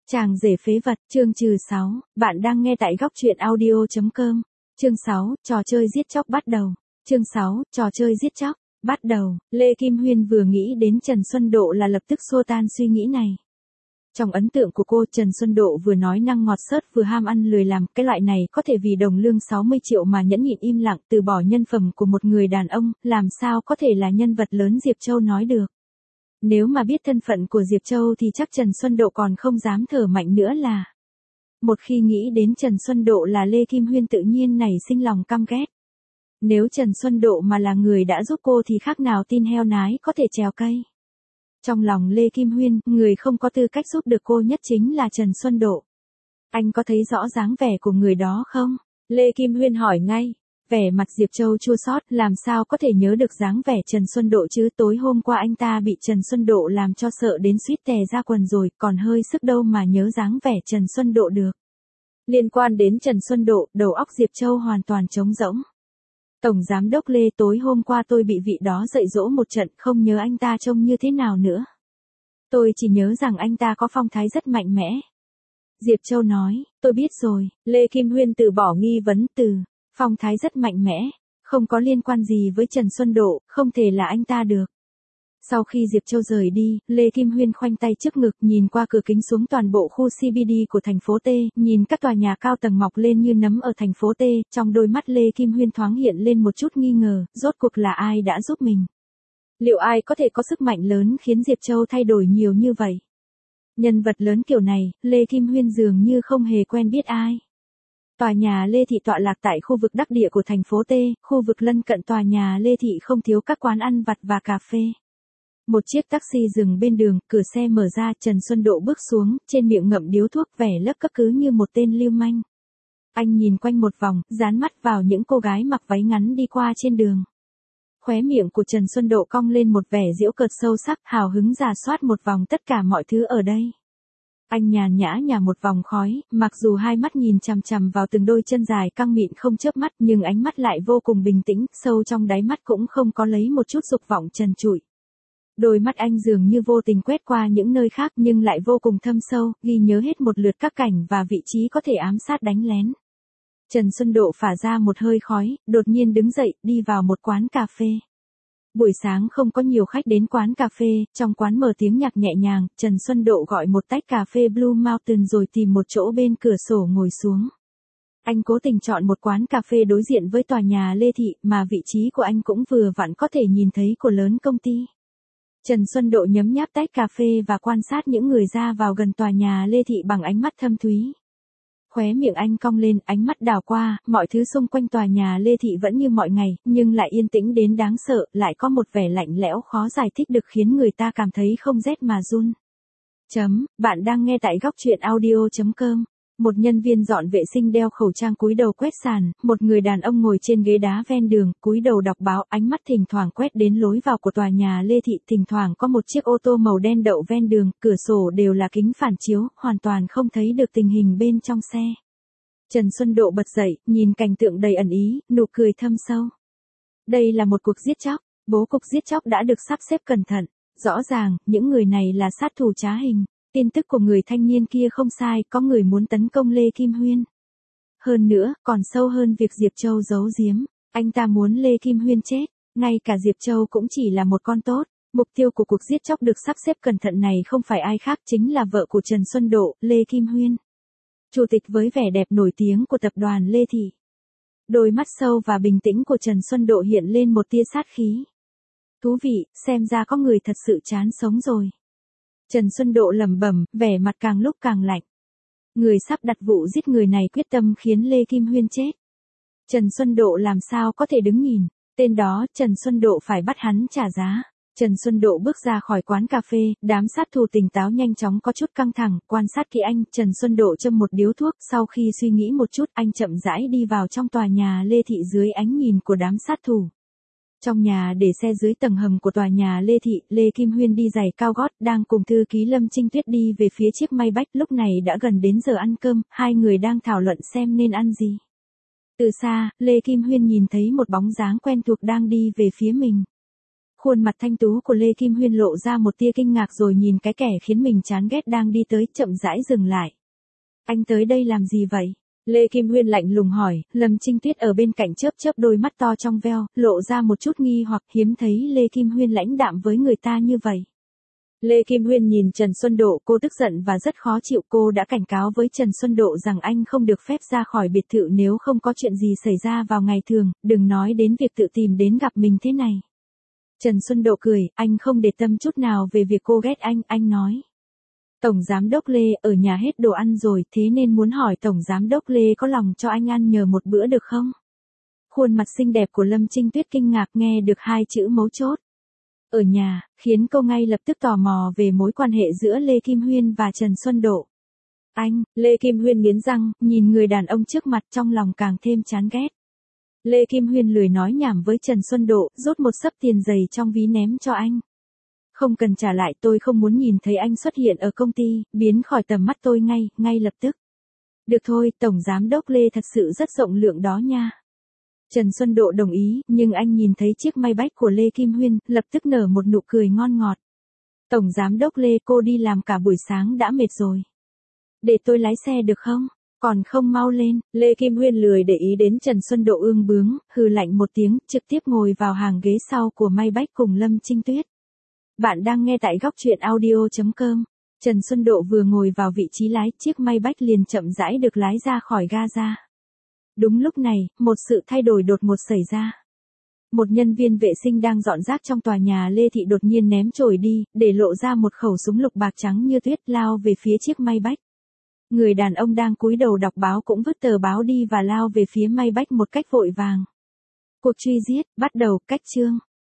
Chàng rể phế vật, chương trừ 6, bạn đang nghe tại góc truyện audio.com. Chương 6, trò chơi giết chóc bắt đầu. Chương 6, trò chơi giết chóc, bắt đầu. Lê Kim Huyên vừa nghĩ đến Trần Xuân Độ là lập tức xua tan suy nghĩ này. Trong ấn tượng của cô, Trần Xuân Độ vừa nói năng ngọt xớt vừa ham ăn lười làm, cái loại này có thể vì đồng lương 60 triệu mà nhẫn nhịn im lặng từ bỏ nhân phẩm của một người đàn ông, làm sao có thể là nhân vật lớn Diệp Châu nói được. Nếu mà biết thân phận của Diệp Châu thì chắc Trần Xuân Độ còn không dám thở mạnh nữa là. Một khi nghĩ đến Trần Xuân Độ là Lê Kim Huyên tự nhiên nảy sinh lòng căm ghét. Nếu Trần Xuân Độ mà là người đã giúp cô thì khác nào tin heo nái có thể trèo cây. Trong lòng Lê Kim Huyên, người không có tư cách giúp được cô nhất chính là Trần Xuân Độ. Anh có thấy rõ dáng vẻ của người đó không? Lê Kim Huyên hỏi ngay. Vẻ mặt Diệp Châu chua xót, làm sao có thể nhớ được dáng vẻ Trần Xuân Độ chứ, tối hôm qua anh ta bị Trần Xuân Độ làm cho sợ đến suýt tè ra quần rồi, còn hơi sức đâu mà nhớ dáng vẻ Trần Xuân Độ được. Liên quan đến Trần Xuân Độ, đầu óc Diệp Châu hoàn toàn trống rỗng. Tổng Giám đốc Lê, tối hôm qua tôi bị vị đó dạy dỗ một trận, không nhớ anh ta trông như thế nào nữa. Tôi chỉ nhớ rằng anh ta có phong thái rất mạnh mẽ. Diệp Châu nói, tôi biết rồi. Lê Kim Huyên từ bỏ nghi vấn từ. Phong thái rất mạnh mẽ, không có liên quan gì với Trần Xuân Độ, không thể là anh ta được. Sau khi Diệp Châu rời đi, Lê Kim Huyên khoanh tay trước ngực nhìn qua cửa kính xuống toàn bộ khu CBD của thành phố T, nhìn các tòa nhà cao tầng mọc lên như nấm ở thành phố T, trong đôi mắt Lê Kim Huyên thoáng hiện lên một chút nghi ngờ, rốt cuộc là ai đã giúp mình? Liệu ai có thể có sức mạnh lớn khiến Diệp Châu thay đổi nhiều như vậy? Nhân vật lớn kiểu này, Lê Kim Huyên dường như không hề quen biết ai. Tòa nhà Lê Thị tọa lạc tại khu vực đắc địa của thành phố T, khu vực lân cận tòa nhà Lê Thị không thiếu các quán ăn vặt và cà phê. Một chiếc taxi dừng bên đường, cửa xe mở ra, Trần Xuân Độ bước xuống, trên miệng ngậm điếu thuốc, vẻ lấp cất cứ như một tên lưu manh. Anh nhìn quanh một vòng, dán mắt vào những cô gái mặc váy ngắn đi qua trên đường. Khóe miệng của Trần Xuân Độ cong lên một vẻ giễu cợt sâu sắc, hào hứng rà soát một vòng tất cả mọi thứ ở đây. Anh nhàn nhã nhả một vòng khói, mặc dù hai mắt nhìn chằm chằm vào từng đôi chân dài căng mịn không chớp mắt nhưng ánh mắt lại vô cùng bình tĩnh, sâu trong đáy mắt cũng không có lấy một chút dục vọng trần trụi. Đôi mắt anh dường như vô tình quét qua những nơi khác nhưng lại vô cùng thâm sâu, ghi nhớ hết một lượt các cảnh và vị trí có thể ám sát đánh lén. Trần Xuân Độ phả ra một hơi khói, đột nhiên đứng dậy, đi vào một quán cà phê. Buổi sáng không có nhiều khách đến quán cà phê, trong quán mở tiếng nhạc nhẹ nhàng, Trần Xuân Độ gọi một tách cà phê Blue Mountain rồi tìm một chỗ bên cửa sổ ngồi xuống. Anh cố tình chọn một quán cà phê đối diện với tòa nhà Lê Thị mà vị trí của anh cũng vừa vặn có thể nhìn thấy của lớn công ty. Trần Xuân Độ nhấm nháp tách cà phê và quan sát những người ra vào gần tòa nhà Lê Thị bằng ánh mắt thâm thúy. Khóe miệng anh cong lên, ánh mắt đảo qua, mọi thứ xung quanh tòa nhà Lê Thị vẫn như mọi ngày, nhưng lại yên tĩnh đến đáng sợ, lại có một vẻ lạnh lẽo khó giải thích được khiến người ta cảm thấy không rét mà run. Bạn đang nghe tại góc truyện audio.com. Một nhân viên dọn vệ sinh đeo khẩu trang cúi đầu quét sàn, một người đàn ông ngồi trên ghế đá ven đường, cúi đầu đọc báo, ánh mắt thỉnh thoảng quét đến lối vào của tòa nhà Lê Thị, thỉnh thoảng có một chiếc ô tô màu đen đậu ven đường, cửa sổ đều là kính phản chiếu, hoàn toàn không thấy được tình hình bên trong xe. Trần Xuân Độ bật dậy, nhìn cảnh tượng đầy ẩn ý, nụ cười thâm sâu. Đây là một cuộc giết chóc, bố cục giết chóc đã được sắp xếp cẩn thận, rõ ràng, những người này là sát thủ trá hình. Tin tức của người thanh niên kia không sai, có người muốn tấn công Lê Kim Huyên. Hơn nữa, còn sâu hơn việc Diệp Châu giấu giếm, anh ta muốn Lê Kim Huyên chết, ngay cả Diệp Châu cũng chỉ là một con tốt. Mục tiêu của cuộc giết chóc được sắp xếp cẩn thận này không phải ai khác chính là vợ của Trần Xuân Độ, Lê Kim Huyên. Chủ tịch với vẻ đẹp nổi tiếng của tập đoàn Lê Thị. Đôi mắt sâu và bình tĩnh của Trần Xuân Độ hiện lên một tia sát khí. Thú vị, xem ra có người thật sự chán sống rồi. Trần Xuân Độ lẩm bẩm, vẻ mặt càng lúc càng lạnh. Người sắp đặt vụ giết người này quyết tâm khiến Lê Kim Huyên chết. Trần Xuân Độ làm sao có thể đứng nhìn, tên đó, Trần Xuân Độ phải bắt hắn trả giá. Trần Xuân Độ bước ra khỏi quán cà phê, đám sát thủ tỉnh táo nhanh chóng có chút căng thẳng, quan sát kỹ anh, Trần Xuân Độ châm một điếu thuốc, sau khi suy nghĩ một chút, anh chậm rãi đi vào trong tòa nhà Lê Thị dưới ánh nhìn của đám sát thủ. Trong nhà để xe dưới tầng hầm của tòa nhà Lê Thị, Lê Kim Huyên đi giày cao gót, đang cùng thư ký Lâm Trinh Tuyết đi về phía chiếc Maybach, lúc này đã gần đến giờ ăn cơm, hai người đang thảo luận xem nên ăn gì. Từ xa, Lê Kim Huyên nhìn thấy một bóng dáng quen thuộc đang đi về phía mình. Khuôn mặt thanh tú của Lê Kim Huyên lộ ra một tia kinh ngạc rồi nhìn cái kẻ khiến mình chán ghét đang đi tới, chậm rãi dừng lại. Anh tới đây làm gì vậy? Lê Kim Huyên lạnh lùng hỏi. Lâm Trinh Tuyết ở bên cạnh chớp chớp đôi mắt to trong veo, lộ ra một chút nghi hoặc, hiếm thấy Lê Kim Huyên lãnh đạm với người ta như vậy. Lê Kim Huyên nhìn Trần Xuân Độ, cô tức giận và rất khó chịu. Cô đã cảnh cáo với Trần Xuân Độ rằng anh không được phép ra khỏi biệt thự nếu không có chuyện gì xảy ra vào ngày thường, đừng nói đến việc tự tìm đến gặp mình thế này. Trần Xuân Độ cười, anh không để tâm chút nào về việc cô ghét anh nói. Tổng Giám đốc Lê, ở nhà hết đồ ăn rồi, thế nên muốn hỏi Tổng Giám đốc Lê có lòng cho anh ăn nhờ một bữa được không? Khuôn mặt xinh đẹp của Lâm Trinh Tuyết kinh ngạc nghe được hai chữ mấu chốt. Ở nhà, khiến cô ngay lập tức tò mò về mối quan hệ giữa Lê Kim Huyên và Trần Xuân Độ. Anh, Lê Kim Huyên nghiến răng, nhìn người đàn ông trước mặt trong lòng càng thêm chán ghét. Lê Kim Huyên lười nói nhảm với Trần Xuân Độ, rút một xấp tiền giày trong ví ném cho anh. Không cần trả lại, tôi không muốn nhìn thấy anh xuất hiện ở công ty, biến khỏi tầm mắt tôi ngay lập tức. Được thôi, Tổng Giám đốc Lê thật sự rất rộng lượng đó nha. Trần Xuân Độ đồng ý, nhưng anh nhìn thấy chiếc Maybach của Lê Kim Huyên, lập tức nở một nụ cười ngon ngọt. Tổng Giám đốc Lê, cô đi làm cả buổi sáng đã mệt rồi. Để tôi lái xe được không? Còn không mau lên. Lê Kim Huyên lười để ý đến Trần Xuân Độ ương bướng, hừ lạnh một tiếng, trực tiếp ngồi vào hàng ghế sau của Maybach cùng Lâm Trinh Tuyết. Bạn đang nghe tại góc truyện audio.com. Trần Xuân Độ vừa ngồi vào vị trí lái, chiếc Maybach liền chậm rãi được lái ra khỏi ga. Đúng lúc này, một sự thay đổi đột ngột xảy ra. Một nhân viên vệ sinh đang dọn rác trong tòa nhà Lê Thị đột nhiên ném chổi đi, để lộ ra một khẩu súng lục bạc trắng như tuyết lao về phía chiếc Maybach. Người đàn ông đang cúi đầu đọc báo cũng vứt tờ báo đi và lao về phía Maybach một cách vội vàng. Cuộc truy giết, bắt đầu, cách chương.